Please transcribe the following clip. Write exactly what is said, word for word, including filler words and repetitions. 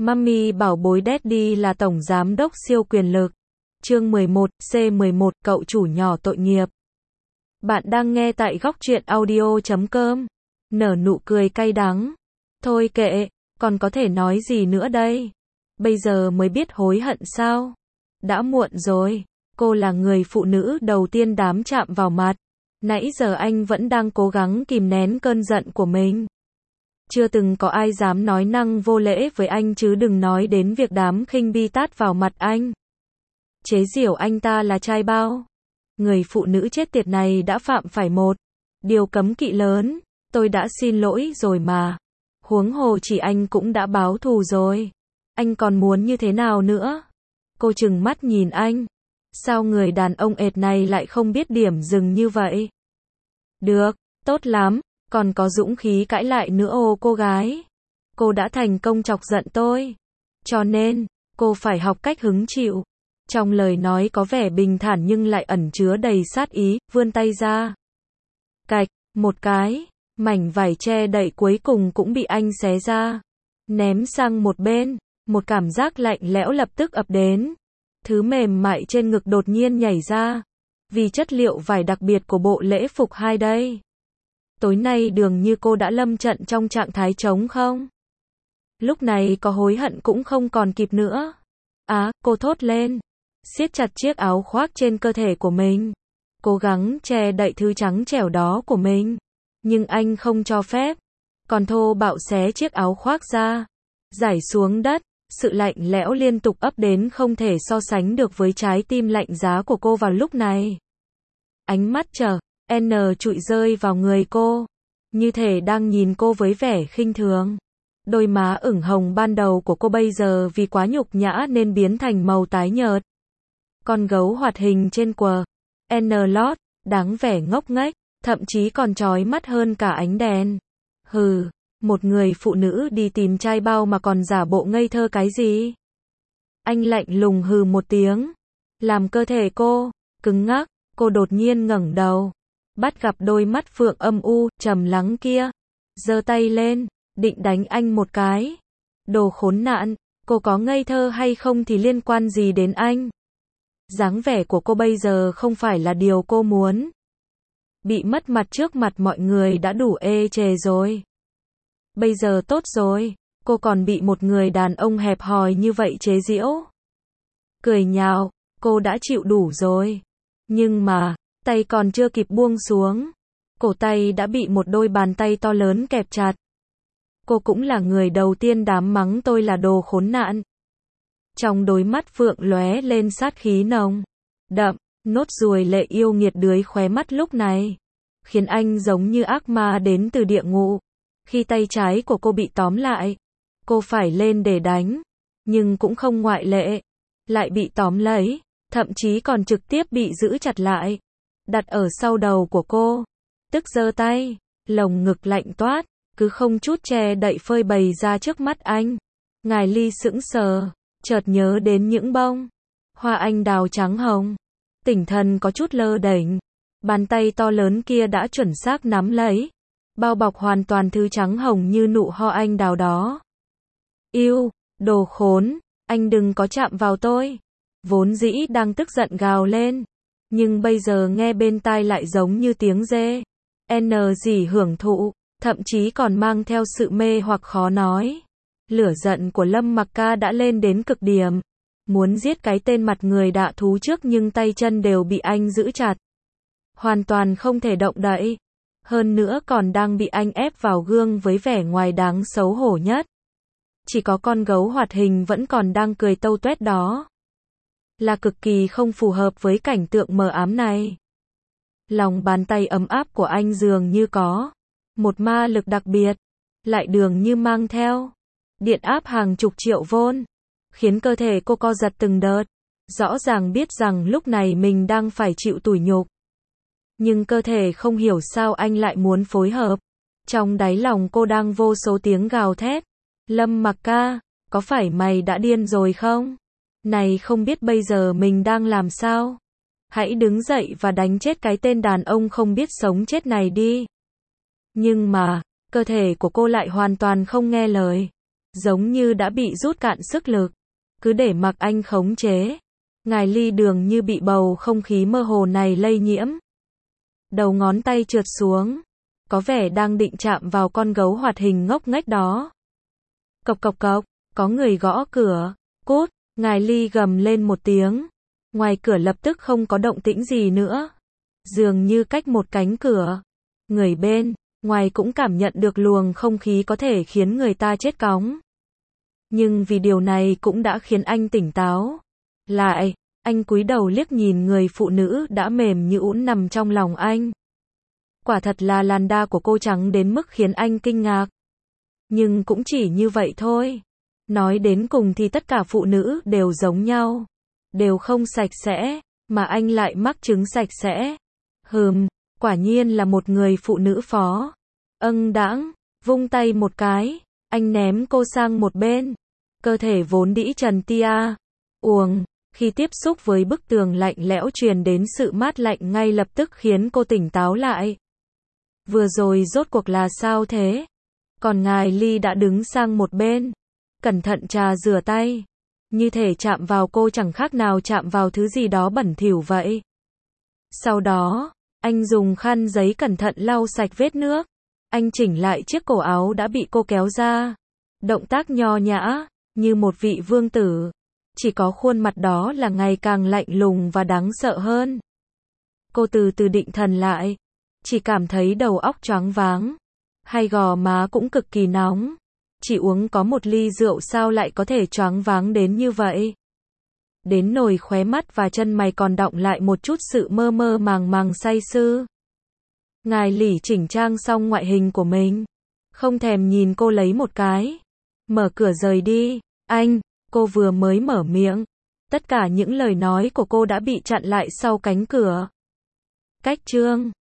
Mummy bảo bối Daddy là tổng giám đốc siêu quyền lực. Chương mười một, C mười một, cậu chủ nhỏ tội nghiệp. Bạn đang nghe tại góc truyện audio chấm com. Nở nụ cười cay đắng. Thôi kệ, còn có thể nói gì nữa đây? Bây giờ mới biết hối hận sao? Đã muộn rồi. Cô là người phụ nữ đầu tiên đám chạm vào mặt. Nãy giờ anh vẫn đang cố gắng kìm nén cơn giận của mình. Chưa từng có ai dám nói năng vô lễ với anh chứ đừng nói đến việc đám khinh bi tát vào mặt anh. Chế giễu anh ta là trai bao. Người phụ nữ chết tiệt này đã phạm phải một điều cấm kỵ lớn. Tôi đã xin lỗi rồi mà. Huống hồ chỉ anh cũng đã báo thù rồi. Anh còn muốn như thế nào nữa? Cô trừng mắt nhìn anh. Sao người đàn ông ệt này lại không biết điểm dừng như vậy? Được, tốt lắm, còn có dũng khí cãi lại nữa ô cô gái. Cô đã thành công chọc giận tôi. Cho nên, cô phải học cách hứng chịu. Trong lời nói có vẻ bình thản nhưng lại ẩn chứa đầy sát ý, vươn tay ra. Cạch, một cái, mảnh vải che đậy cuối cùng cũng bị anh xé ra. Ném sang một bên, một cảm giác lạnh lẽo lập tức ập đến. Thứ mềm mại trên ngực đột nhiên nhảy ra. Vì chất liệu vải đặc biệt của bộ lễ phục hai đây. Tối nay dường như cô đã lâm trận trong trạng thái trống không? Lúc này có hối hận cũng không còn kịp nữa. Á, cô thốt lên. Siết chặt chiếc áo khoác trên cơ thể của mình. Cố gắng che đậy thứ trắng trẻo đó của mình. Nhưng anh không cho phép. Còn thô bạo xé chiếc áo khoác ra. Rải xuống đất. Sự lạnh lẽo liên tục ấp đến không thể so sánh được với trái tim lạnh giá của cô vào lúc này. Ánh mắt chờ, N trụi rơi vào người cô. Như thể đang nhìn cô với vẻ khinh thường. Đôi má ửng hồng ban đầu của cô bây giờ vì quá nhục nhã nên biến thành màu tái nhợt. Con gấu hoạt hình trên quần N lót, đáng vẻ ngốc nghếch, thậm chí còn chói mắt hơn cả ánh đèn. Hừ. Một người phụ nữ đi tìm trai bao mà còn giả bộ ngây thơ cái gì? Anh lạnh lùng hừ một tiếng. Làm cơ thể cô cứng ngắc, cô đột nhiên ngẩng đầu. Bắt gặp đôi mắt phượng âm u, trầm lắng kia. Giơ tay lên, định đánh anh một cái. Đồ khốn nạn, cô có ngây thơ hay không thì liên quan gì đến anh? Dáng vẻ của cô bây giờ không phải là điều cô muốn. Bị mất mặt trước mặt mọi người đã đủ ê chề rồi. Bây giờ tốt rồi, cô còn bị một người đàn ông hẹp hòi như vậy chế giễu. Cười nhạo, cô đã chịu đủ rồi. Nhưng mà, tay còn chưa kịp buông xuống. Cổ tay đã bị một đôi bàn tay to lớn kẹp chặt. Cô cũng là người đầu tiên dám mắng tôi là đồ khốn nạn. Trong đôi mắt phượng lóe lên sát khí nồng đậm, nốt ruồi lệ yêu nghiệt dưới khóe mắt lúc này. Khiến anh giống như ác ma đến từ địa ngục. Khi tay trái của cô bị tóm lại, cô phải lên để đánh, nhưng cũng không ngoại lệ, lại bị tóm lấy, thậm chí còn trực tiếp bị giữ chặt lại, đặt ở sau đầu của cô. Tức giơ tay, lồng ngực lạnh toát, cứ không chút che đậy phơi bày ra trước mắt anh. Ngài Ly sững sờ, chợt nhớ đến những bông hoa anh đào trắng hồng, tỉnh thần có chút lơ đễnh. Bàn tay to lớn kia đã chuẩn xác nắm lấy, bao bọc hoàn toàn thứ trắng hồng như nụ hoa anh đào đó. Yêu, đồ khốn, anh đừng có chạm vào tôi. Vốn dĩ đang tức giận gào lên, nhưng bây giờ nghe bên tai lại giống như tiếng dê. N gì hưởng thụ, thậm chí còn mang theo sự mê hoặc khó nói. Lửa giận của Lâm Mặc Ca đã lên đến cực điểm. Muốn giết cái tên mặt người đạ thú trước nhưng tay chân đều bị anh giữ chặt. Hoàn toàn không thể động đậy. Hơn nữa còn đang bị anh ép vào gương với vẻ ngoài đáng xấu hổ nhất. Chỉ có con gấu hoạt hình vẫn còn đang cười tâu tuét đó. Là cực kỳ không phù hợp với cảnh tượng mờ ám này. Lòng bàn tay ấm áp của anh dường như có một ma lực đặc biệt. Lại dường như mang theo điện áp hàng chục triệu vôn. Khiến cơ thể cô co giật từng đợt. Rõ ràng biết rằng lúc này mình đang phải chịu tủi nhục. Nhưng cơ thể không hiểu sao anh lại muốn phối hợp. Trong đáy lòng cô đang vô số tiếng gào thét. Lâm Mặc Ca, có phải mày đã điên rồi không? Này không biết bây giờ mình đang làm sao? Hãy đứng dậy và đánh chết cái tên đàn ông không biết sống chết này đi. Nhưng mà, cơ thể của cô lại hoàn toàn không nghe lời. giống như đã bị rút cạn sức lực, cứ để mặc anh khống chế. Ngài Ly Đường như bị bầu không khí mơ hồ này lây nhiễm. Đầu ngón tay trượt xuống, có vẻ đang định chạm vào con gấu hoạt hình ngốc nghếch đó. Cộc cộc cộc, có người gõ cửa. Cút, Ngài Ly gầm lên một tiếng. Ngoài cửa lập tức không có động tĩnh gì nữa. Dường như cách một cánh cửa. Người bên ngoài cũng cảm nhận được luồng không khí có thể khiến người ta chết cóng. Nhưng vì điều này cũng đã khiến anh tỉnh táo. Lại, anh cúi đầu liếc nhìn người phụ nữ đã mềm như ũn nằm trong lòng anh. Quả thật là làn da của cô trắng đến mức khiến anh kinh ngạc. Nhưng cũng chỉ như vậy thôi. Nói đến cùng thì tất cả phụ nữ đều giống nhau. Đều không sạch sẽ, mà anh lại mắc chứng sạch sẽ. Hừm, quả nhiên là một người phụ nữ phó. Âng đãng, vung tay một cái, anh ném cô sang một bên. Cơ thể vốn đĩ trần tia. Uồng, khi tiếp xúc với bức tường lạnh lẽo truyền đến sự mát lạnh ngay lập tức khiến cô tỉnh táo lại. Vừa rồi rốt cuộc là sao thế? Còn Ngài Ly đã đứng sang một bên, cẩn thận trà rửa tay. Như thể chạm vào cô chẳng khác nào chạm vào thứ gì đó bẩn thỉu vậy. Sau đó, anh dùng khăn giấy cẩn thận lau sạch vết nước. Anh chỉnh lại chiếc cổ áo đã bị cô kéo ra. Động tác nho nhã, như một vị vương tử. Chỉ có khuôn mặt đó là ngày càng lạnh lùng và đáng sợ hơn. Cô từ từ định thần lại. Chỉ cảm thấy đầu óc choáng váng. Hai gò má cũng cực kỳ nóng. Chỉ uống có một ly rượu sao lại có thể choáng váng đến như vậy. Đến nỗi khóe mắt và chân mày còn đọng lại một chút sự mơ mơ màng màng say sưa. Ngài Lỉ chỉnh trang xong ngoại hình của mình. Không thèm nhìn cô lấy một cái. Mở cửa rời đi. Anh, cô vừa mới mở miệng. Tất cả những lời nói của cô đã bị chặn lại sau cánh cửa. Cách chương